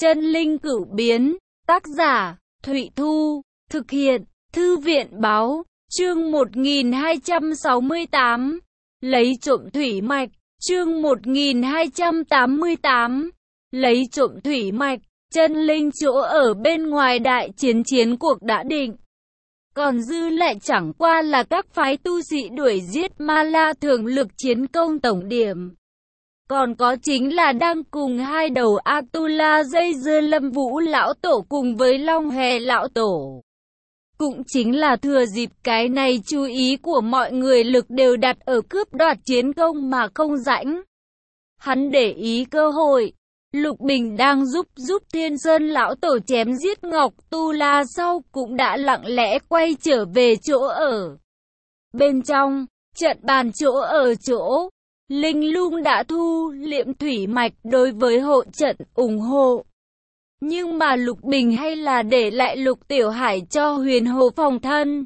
Chân linh cửu biến, tác giả, Thụy Thu, thực hiện, Thư viện báo, chương 1268, lấy trộm thủy mạch, chương 1288, lấy trộm thủy mạch, chân linh chỗ ở bên ngoài đại chiến cuộc đã định. Còn dư lại chẳng qua là các phái tu sĩ đuổi giết Ma La thường lực chiến công tổng điểm. Còn có chính là đang cùng hai đầu Atula dây dưa Lâm Vũ lão tổ cùng với Long Hề lão tổ. Cũng chính là thừa dịp cái này chú ý của mọi người lực đều đặt ở cướp đoạt chiến công mà không rãnh. Hắn để ý cơ hội. Lục Bình đang giúp Thiên Sơn lão tổ chém giết Ngọc Tu La sau cũng đã lặng lẽ quay trở về chỗ ở. Bên trong, trận bàn chỗ ở chỗ, Linh Lung đã thu liệm thủy mạch đối với hộ trận ủng hộ. Nhưng mà Lục Bình hay là để lại Lục Tiểu Hải cho Huyền Hồ phòng thân.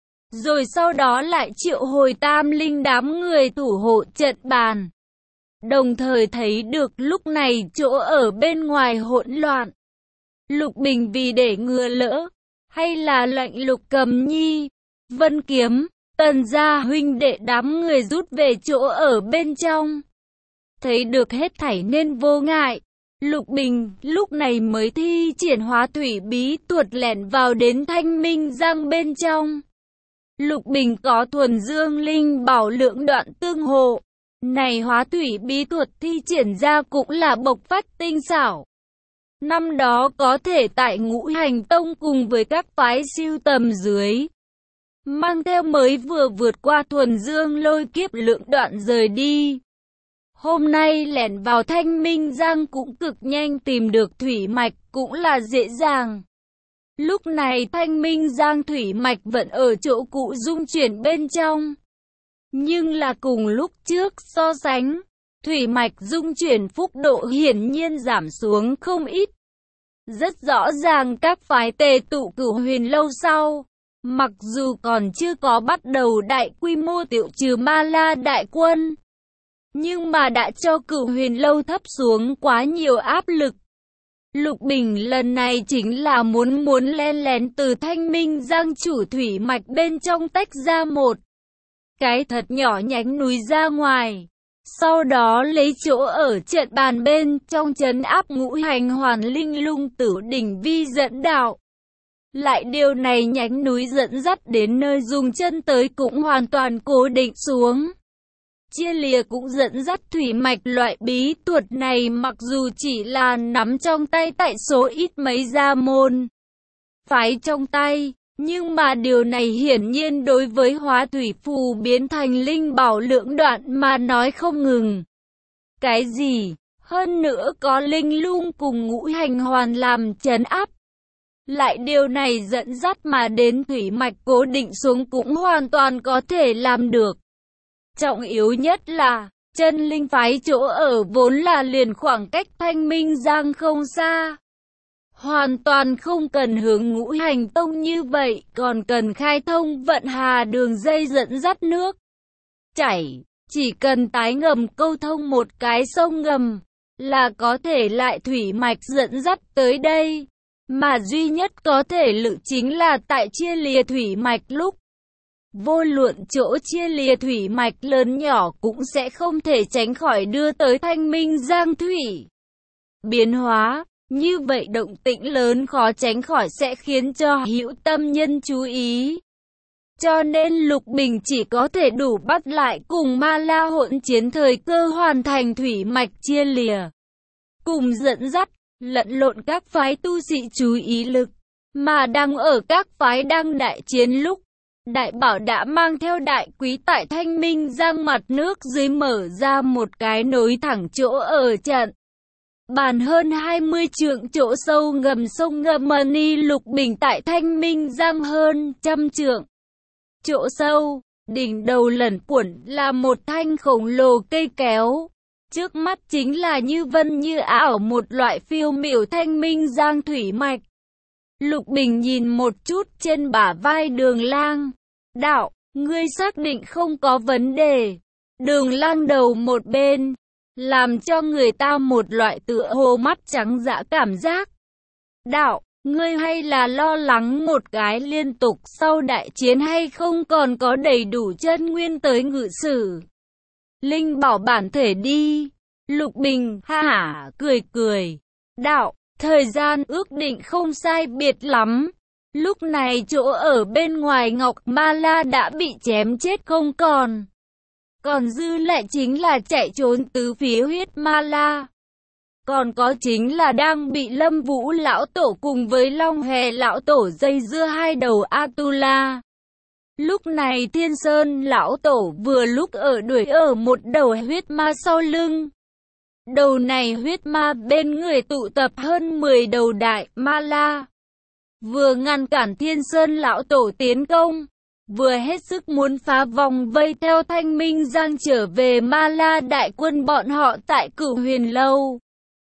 Rồi sau đó lại triệu hồi Tam Linh đám người thủ hộ trận bàn. Đồng thời thấy được lúc này chỗ ở bên ngoài hỗn loạn. Lục Bình vì để ngừa lỡ, hay là lệnh Lục Cầm Nhi, Vân Kiếm, Tần gia huynh đệ đám người rút về chỗ ở bên trong. Thấy được hết thảy nên vô ngại. Lục Bình lúc này mới thi triển hóa thủy bí thuật lẻn vào đến Thanh Minh Giang bên trong. Lục Bình có thuần dương linh bảo lượng đoạn tương hộ. Này hóa thủy bí thuật thi triển ra cũng là bộc phát tinh xảo. Năm đó có thể tại Ngũ Hành Tông cùng với các phái siêu tầm dưới. Mang theo mới vừa vượt qua thuần dương lôi kiếp lượng đoạn rời đi. Hôm nay lẻn vào Thanh Minh Giang cũng cực nhanh tìm được thủy mạch cũng là dễ dàng. Lúc này Thanh Minh Giang thủy mạch vẫn ở chỗ cũ dung chuyển bên trong. Nhưng là cùng lúc trước so sánh, thủy mạch dung chuyển phúc độ hiển nhiên giảm xuống không ít. Rất rõ ràng các phái tề tụ Cửu Huyền Lâu sau, mặc dù còn chưa có bắt đầu đại quy mô tiêu trừ Ma La đại quân, nhưng mà đã cho Cửu Huyền Lâu thấp xuống quá nhiều áp lực. Lục Bình lần này chính là muốn len lén từ Thanh Minh Giang chủ thủy mạch bên trong tách ra một cái thật nhỏ nhánh núi ra ngoài. Sau đó lấy chỗ ở trận bàn bên trong trấn áp Ngũ Hành Hoàn Linh Lung Tử đỉnh vi dẫn đạo. Lại điều này nhánh núi dẫn dắt đến nơi dùng chân tới cũng hoàn toàn cố định xuống. Chia lìa cũng dẫn dắt thủy mạch loại bí thuật này mặc dù chỉ là nắm trong tay tại số ít mấy gia môn phái trong tay. Nhưng mà điều này hiển nhiên đối với hóa thủy phù biến thành linh bảo lượng đoạn mà nói không ngừng. Cái gì? Hơn nữa có Linh Lung cùng Ngũ Hành Hoàn làm trấn áp. Lại điều này dẫn dắt mà đến thủy mạch cố định xuống cũng hoàn toàn có thể làm được. Trọng yếu nhất là, chân linh phái chỗ ở vốn là liền khoảng cách Thanh Minh Giang không xa. Hoàn toàn không cần hướng Ngũ Hành Tông như vậy, còn cần khai thông vận hà đường dây dẫn dắt nước chảy. Chỉ cần tái ngầm câu thông một cái sông ngầm, là có thể lại thủy mạch dẫn dắt tới đây. Mà duy nhất có thể lự chính là tại chia lìa thủy mạch lúc. Vô luận chỗ chia lìa thủy mạch lớn nhỏ cũng sẽ không thể tránh khỏi đưa tới Thanh Minh Giang thủy biến hóa. Như vậy động tĩnh lớn khó tránh khỏi sẽ khiến cho hữu tâm nhân chú ý. Cho nên Lục Bình chỉ có thể đủ bắt lại cùng Ma La hỗn chiến thời cơ hoàn thành thủy mạch chia lìa. Cùng dẫn dắt, lẫn lộn các phái tu sĩ chú ý lực. Mà đang ở các phái đang đại chiến lúc, Đại Bảo đã mang theo đại quý tại Thanh Minh Giang mặt nước dưới mở ra một cái nối thẳng chỗ ở trận. Bàn hơn 20 trượng chỗ sâu ngầm sông Ngâm Mani. Lục Bình tại Thanh Minh Giang hơn trăm trượng chỗ sâu, đỉnh đầu lẩn quẩn là một thanh khổng lồ cây kéo. Trước mắt chính là như vân như ảo một loại phiêu miểu Thanh Minh Giang thủy mạch. Lục Bình nhìn một chút trên bả vai Đường Lang. Đạo, ngươi xác định không có vấn đề. Đường Lang đầu một bên, làm cho người ta một loại tựa hồ mắt trắng dã cảm giác. Đạo, ngươi hay là lo lắng một cái liên tục sau đại chiến hay không còn có đầy đủ chân nguyên tới ngự sử? Linh bảo bản thể đi. Lục Bình ha hả cười cười. Đạo, thời gian ước định không sai biệt lắm. Lúc này chỗ ở bên ngoài Ngọc Ma La đã bị chém chết không còn. Còn dư lại chính là chạy trốn tứ phía huyết Ma La. Còn có chính là đang bị Lâm Vũ lão tổ cùng với Long Hề lão tổ dây dưa hai đầu Atula. Lúc này Thiên Sơn lão tổ vừa lúc đuổi ở một đầu huyết ma sau lưng. Đầu này huyết ma bên người tụ tập hơn 10 đầu đại ma la. Vừa ngăn cản Thiên Sơn lão tổ tiến công, vừa hết sức muốn phá vòng vây theo Thanh Minh Giang trở về ma la đại quân bọn họ tại Cửu Huyền Lâu.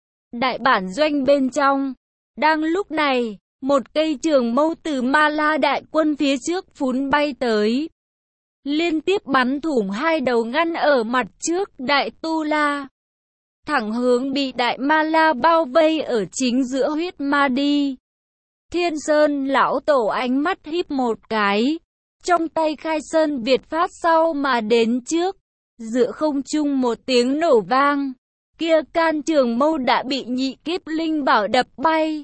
Đại bản doanh bên trong, đang lúc này, một cây trường mâu từ ma la đại quân phía trước phún bay tới. Liên tiếp bắn thủng hai đầu ngăn ở mặt trước đại tu la. Thẳng hướng bị đại ma la bao vây ở chính giữa huyết ma đi. Thiên Sơn lão tổ ánh mắt híp một cái. Trong tay khai sơn Việt phát sau mà đến trước. Giữa không trung một tiếng nổ vang. Kia can trường mâu đã bị nhị kiếp linh bảo đập bay.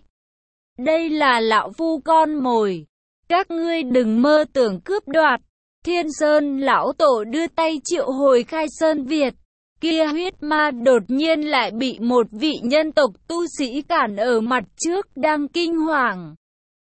Đây là lão phu con mồi. Các ngươi đừng mơ tưởng cướp đoạt. Thiên Sơn lão tổ đưa tay triệu hồi khai sơn Việt. Kia huyết ma đột nhiên lại bị một vị nhân tộc tu sĩ cản ở mặt trước đang kinh hoàng.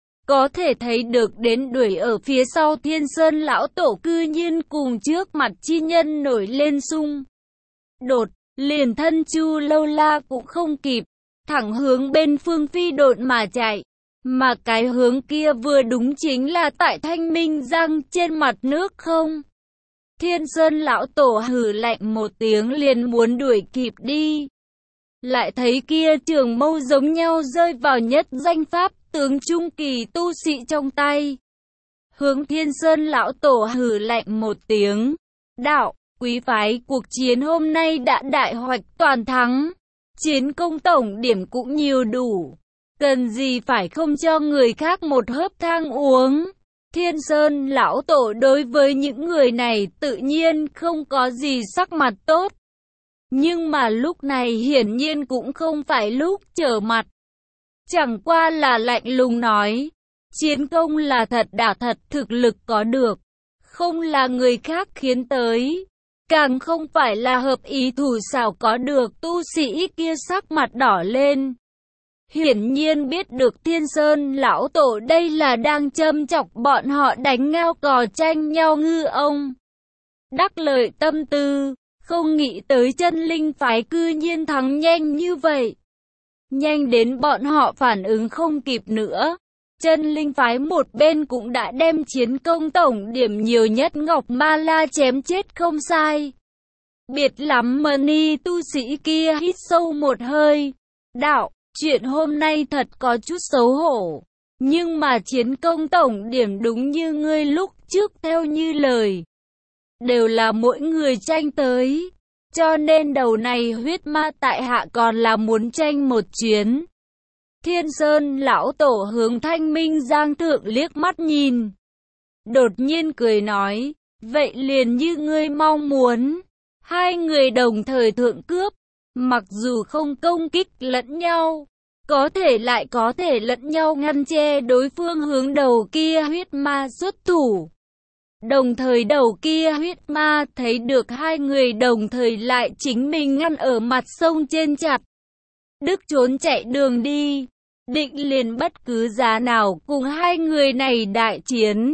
Có thể thấy được đến đuổi ở phía sau Thiên Sơn lão tổ cư nhiên cùng trước mặt chi nhân nổi lên xung đột, liền thân Chu Lâu La cũng không kịp, thẳng hướng bên phương phi độn mà chạy. Mà cái hướng kia vừa đúng chính là tại Thanh Minh Giang trên mặt nước không. Thiên Sơn lão tổ hừ lạnh một tiếng liền muốn đuổi kịp đi. Lại thấy kia trường mâu giống nhau rơi vào nhất danh pháp tướng trung kỳ tu sĩ trong tay. Hướng Thiên Sơn lão tổ hừ lạnh một tiếng. Đạo, quý phái cuộc chiến hôm nay đã đại hoạch toàn thắng. Chiến công tổng điểm cũng nhiều đủ. Cần gì phải không cho người khác một hớp thang uống. Thiên Sơn lão tổ đối với những người này tự nhiên không có gì sắc mặt tốt. Nhưng mà lúc này hiển nhiên cũng không phải lúc trở mặt. Chẳng qua là lạnh lùng nói. Chiến công là thật đã thật, thực lực có được. Không là người khác khiến tới. Càng không phải là hợp ý thủ xảo có được. Tu sĩ kia sắc mặt đỏ lên. Hiển nhiên biết được Thiên Sơn lão tổ đây là đang châm chọc bọn họ đánh ngao cò tranh nhau ngư ông. Đắc lợi tâm tư, không nghĩ tới chân linh phái cư nhiên thắng nhanh như vậy. Nhanh đến bọn họ phản ứng không kịp nữa. Chân linh phái một bên cũng đã đem chiến công tổng điểm nhiều nhất Ngọc Ma La chém chết không sai. Biệt lắm Mani tu sĩ kia hít sâu một hơi. Đạo, chuyện hôm nay thật có chút xấu hổ. Nhưng mà chiến công tổng điểm đúng như ngươi lúc trước theo như lời. Đều là mỗi người tranh tới. Cho nên đầu này huyết ma tại hạ còn là muốn tranh một chuyến. Thiên Sơn lão tổ hướng Thanh Minh Giang thượng liếc mắt nhìn. Đột nhiên cười nói, vậy liền như ngươi mong muốn. Hai người đồng thời thượng cướp, mặc dù không công kích lẫn nhau, có thể lại có thể lẫn nhau ngăn che đối phương hướng đầu kia huyết ma xuất thủ. Đồng thời đầu kia huyết ma thấy được hai người đồng thời lại chính mình ngăn ở mặt sông trên chặt. Đức trốn chạy đường đi, định liền bất cứ giá nào cùng hai người này đại chiến.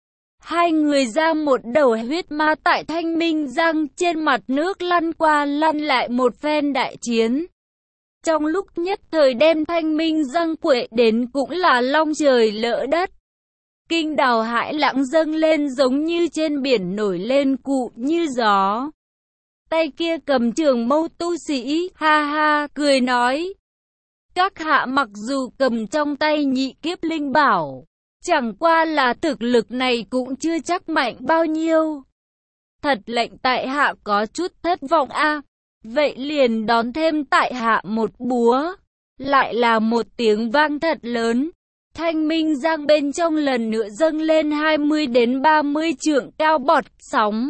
Hai người ra một đầu huyết ma tại Thanh Minh Giang trên mặt nước lăn qua lăn lại một phen đại chiến. Trong lúc nhất thời đem Thanh Minh Giang quệ đến cũng là long trời lỡ đất. Kinh đào hải lãng dâng lên giống như trên biển nổi lên cụ như gió. Tay kia cầm trường mâu tu sĩ, ha ha, cười nói. Các hạ mặc dù cầm trong tay nhị kiếp linh bảo, chẳng qua là thực lực này cũng chưa chắc mạnh bao nhiêu. Thật lệnh tại hạ có chút thất vọng a. Vậy liền đón thêm tại hạ một búa. Lại là một tiếng vang thật lớn. Thanh Minh Giang bên trong lần nữa dâng lên 20 đến 30 trượng cao bọt sóng.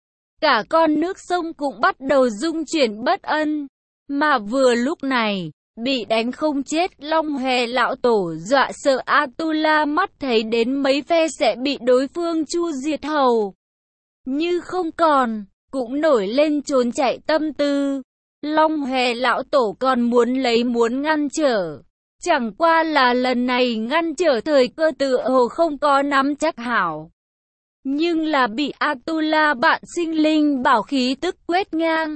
Cả con nước sông cũng bắt đầu rung chuyển bất ân. Mà vừa lúc này, bị đánh không chết Long Hòe lão tổ dọa sợ Atula mắt thấy đến mấy phe sẽ bị đối phương chu diệt hầu như không còn, cũng nổi lên trốn chạy tâm tư. Long Hòe lão tổ còn muốn ngăn trở. Chẳng qua là lần này ngăn trở thời cơ tựa hồ không có nắm chắc hảo. Nhưng là bị Atula bạn sinh linh bảo khí tức quét ngang.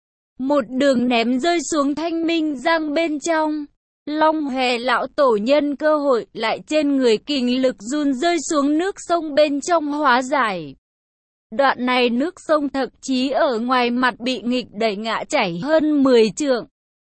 Một đường ném rơi xuống Thanh Minh Giang bên trong. Long Hòe lão tổ nhân cơ hội lại trên người kình lực run rơi xuống nước sông bên trong hóa giải. Đoạn này nước sông thậm chí ở ngoài mặt bị nghịch đẩy ngã chảy hơn 10 trượng.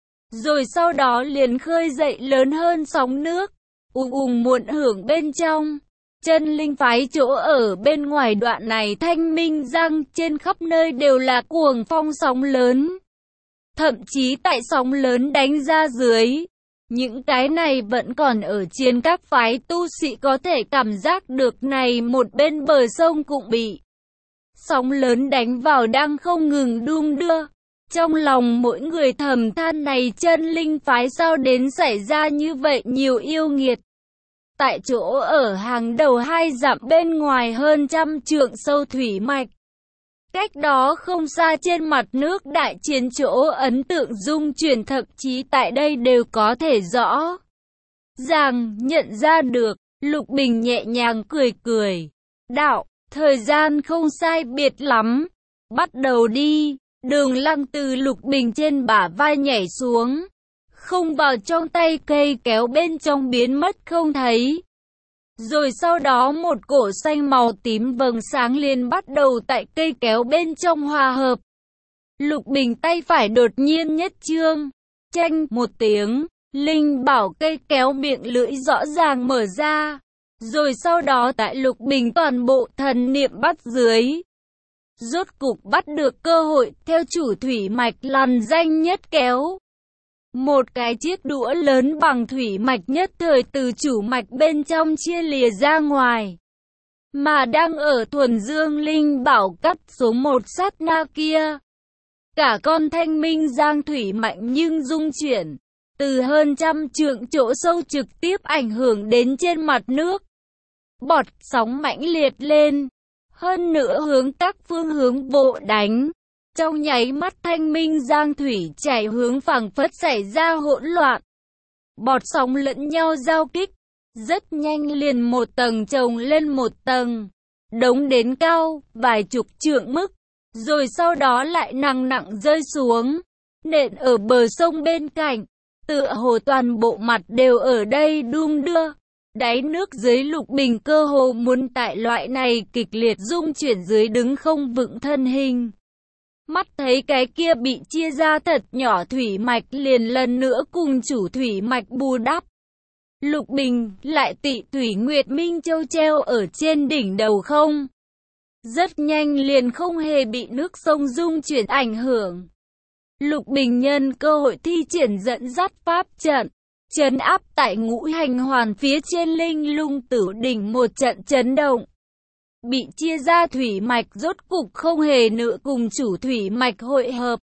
Rồi sau đó liền khơi dậy lớn hơn sóng nước, muộn hưởng bên trong. Chân linh phái chỗ ở bên ngoài đoạn này Thanh Minh Giang trên khắp nơi đều là cuồng phong sóng lớn. Thậm chí tại sóng lớn đánh ra dưới, những cái này vẫn còn ở trên các phái tu sĩ có thể cảm giác được này một bên bờ sông cũng bị sóng lớn đánh vào đang không ngừng đung đưa. Trong lòng mỗi người thầm than này chân linh phái sao đến xảy ra như vậy nhiều yêu nghiệt. Tại chỗ ở hàng đầu 2 dặm bên ngoài hơn 100 trượng sâu thủy mạch. Cách đó không xa trên mặt nước đại chiến chỗ ấn tượng dung chuyển thậm chí tại đây đều có thể rõ ràng nhận ra được. Lục Bình nhẹ nhàng cười cười. Đạo, thời gian không sai biệt lắm. Bắt đầu đi. Đường Lăng từ Lục Bình trên bả vai nhảy xuống. Không vào trong tay cây kéo bên trong biến mất không thấy. Rồi sau đó một cổ xanh màu tím vầng sáng liền bắt đầu tại cây kéo bên trong hòa hợp. Lục Bình tay phải đột nhiên nhất trương. Chanh một tiếng, linh bảo cây kéo miệng lưỡi rõ ràng mở ra. Rồi sau đó tại Lục Bình toàn bộ thần niệm bắt dưới. Rốt cục bắt được cơ hội theo chủ thủy mạch lằn danh nhất kéo. Một cái chiếc đũa lớn bằng thủy mạch nhất thời từ chủ mạch bên trong chia lìa ra ngoài. Mà đang ở thuần dương linh bảo cắt xuống một sát na kia. Cả con Thanh Minh Giang thủy mạnh nhưng rung chuyển. Từ hơn 100 trượng chỗ sâu trực tiếp ảnh hưởng đến trên mặt nước. Bọt sóng mãnh liệt lên. Hơn nữa hướng các phương hướng bộ đánh. Trong nháy mắt Thanh Minh Giang thủy chảy hướng phảng phất xảy ra hỗn loạn. Bọt sóng lẫn nhau giao kích. Rất nhanh liền một tầng chồng lên một tầng. Đống đến cao, vài chục trượng mức. Rồi sau đó lại nặng nặng rơi xuống. Nện ở bờ sông bên cạnh. Tựa hồ toàn bộ mặt đều ở đây đung đưa. Đáy nước dưới Lục Bình cơ hồ muốn tại loại này kịch liệt rung chuyển dưới đứng không vững thân hình. Mắt thấy cái kia bị chia ra thật nhỏ thủy mạch liền lần nữa cùng chủ thủy mạch bù đắp. Lục Bình lại tị thủy Nguyệt Minh Châu treo ở trên đỉnh đầu không. Rất nhanh liền không hề bị nước sông rung chuyển ảnh hưởng. Lục Bình nhân cơ hội thi triển dẫn dắt pháp trận. Trấn áp tại ngũ hành hoàn phía trên linh lung tử đỉnh một trận chấn động. Bị chia ra thủy mạch rốt cục không hề nữa cùng chủ thủy mạch hội hợp.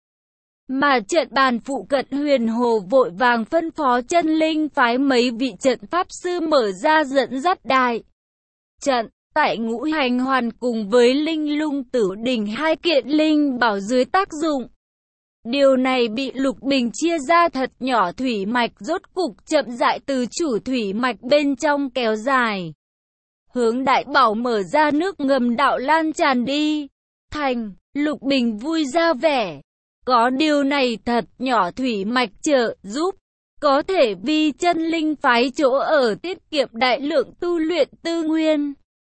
Mà trận bàn phụ cận Huyền Hồ vội vàng phân phó chân linh phái mấy vị trận pháp sư mở ra dẫn dắt đại trận. Tại ngũ hành hoàn cùng với linh lung tử đỉnh hai kiện linh bảo dưới tác dụng. Điều này bị Lục Bình chia ra thật nhỏ thủy mạch rốt cục chậm rãi từ chủ thủy mạch bên trong kéo dài. Hướng đại bảo mở ra nước ngầm đạo lan tràn đi. Thành, Lục Bình vui ra vẻ. Có điều này thật nhỏ thủy mạch trợ giúp. Có thể vì chân linh phái chỗ ở tiết kiệm đại lượng tu luyện tư nguyên.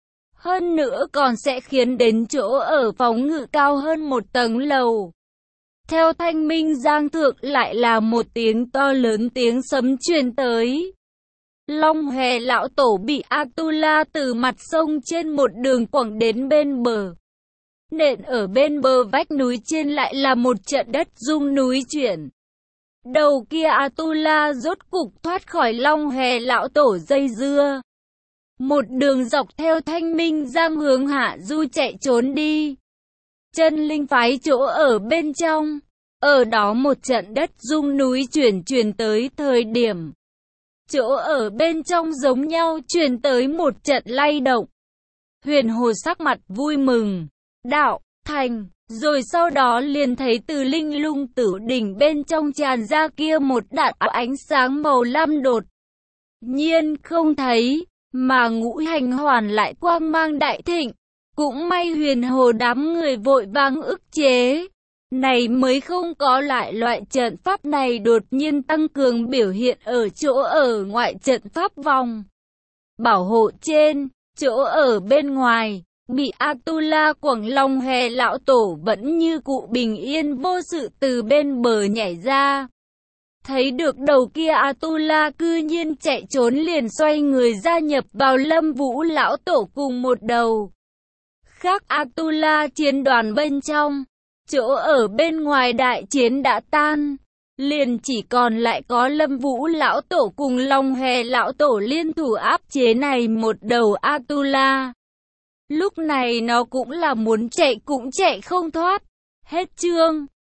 Hơn nữa còn sẽ khiến đến chỗ ở phóng ngự cao hơn một tầng lầu. Theo Thanh Minh Giang thượng lại là một tiếng to lớn tiếng sấm truyền tới. Long Hòe lão tổ bị Atula từ mặt sông trên một đường quẳng đến bên bờ. Nện ở bên bờ vách núi trên lại là một trận đất rung núi chuyển. Đầu kia Atula rốt cục thoát khỏi Long Hề lão tổ dây dưa. Một đường dọc theo Thanh Minh Giang hướng Hạ Du chạy trốn đi. Chân linh phái chỗ ở bên trong. Ở đó một trận đất rung núi chuyển tới thời điểm. Chỗ ở bên trong giống nhau chuyển tới một trận lay động. Huyền Hồ sắc mặt vui mừng. Đạo, thành, rồi sau đó liền thấy từ linh lung tử đỉnh bên trong tràn ra kia một đạo ánh sáng màu lam đột nhiên không thấy, mà ngũ hành hoàn lại quang mang đại thịnh. Cũng may Huyền Hồ đám người vội vàng ức chế, này mới không có lại loại trận pháp này đột nhiên tăng cường biểu hiện ở chỗ ở ngoại trận pháp vòng bảo hộ trên. Chỗ ở bên ngoài bị Atula Quảng Long Hề lão tổ vẫn như cụ bình yên vô sự từ bên bờ nhảy ra. Thấy được đầu kia Atula cư nhiên chạy trốn, liền xoay người gia nhập vào Lâm Vũ lão tổ cùng một đầu khác Atula chiến đoàn bên trong. Chỗ ở bên ngoài đại chiến đã tan, liền chỉ còn lại có Lâm Vũ lão tổ cùng Long Hề lão tổ liên thủ áp chế này một đầu Atula. Lúc này nó cũng là muốn chạy cũng chạy không thoát. Hết chương.